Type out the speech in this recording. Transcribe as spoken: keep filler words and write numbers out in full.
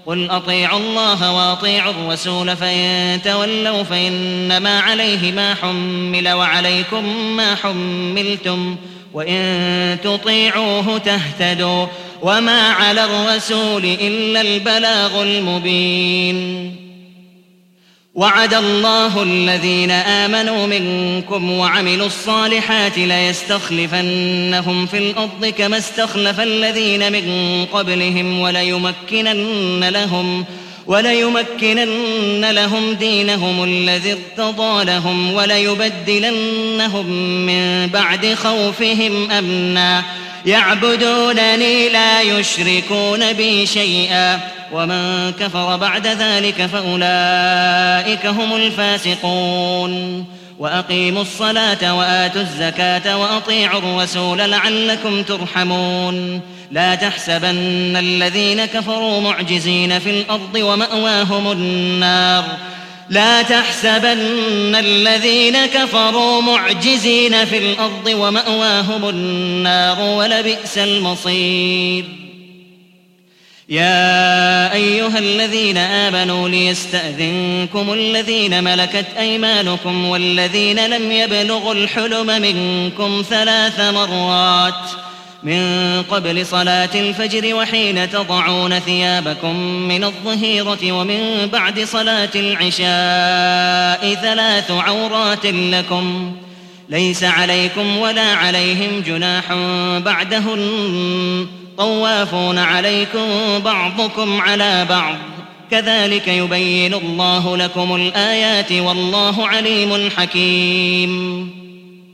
قل أطيعوا الله وأطيعوا الرسول فإن تولوا فإنما عليه ما حمل وعليكم ما حملتم وإن تطيعوه تهتدوا وما على الرسول إلا البلاغ المبين. وعد الله الذين آمنوا منكم وعملوا الصالحات ليستخلفنهم في الأرض كما استخلف الذين من قبلهم وليمكنن لهم وليمكنن لهم دينهم الذي ارتضى لهم وليبدلنهم من بعد خوفهم أمنا يعبدونني لا يشركون بي شيئا ومن كفر بعد ذلك فأولئك هم الفاسقون. وأقيموا الصلاة وآتوا الزكاة وأطيعوا الرسول لعلكم ترحمون. لا تحسبن الذين كفروا معجزين في الأرض ومأواهم النار لا تحسبن الذين كفروا معجزين في الأرض ومأواهم النار ولبئس المصير. يا أيها الذين آمنوا ليستأذنكم الذين ملكت أيمانكم والذين لم يبلغوا الحلم منكم ثلاث مرات من قبل صلاة الفجر وحين تضعون ثيابكم من الظهيرة ومن بعد صلاة العشاء ثلاث عورات لكم ليس عليكم ولا عليهم جناح بعدهن طوافون عليكم بعضكم على بعض كذلك يبين الله لكم الآيات والله عليم حكيم.